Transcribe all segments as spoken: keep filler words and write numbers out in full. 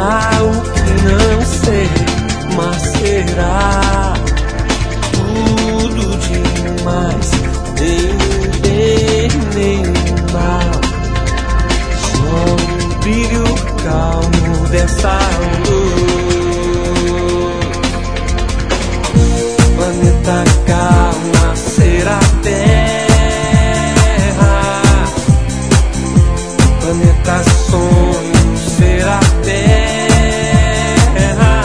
será o que não sei, mas será tudo demais, nem o bem, nem o mal. Só o brilho calmo dessa luz. Planeta calma será terra, planeta sonho será terra.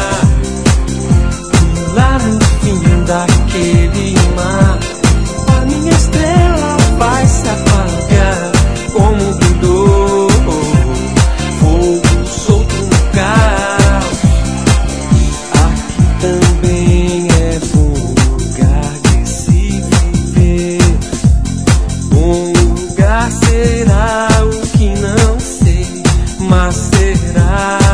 E lá no fim daquele mar, a minha estrela vai se apagar como um brilho, fogo solto no caos. Aqui também é bom lugar de se viver. Bom lugar será o que não sei, mas será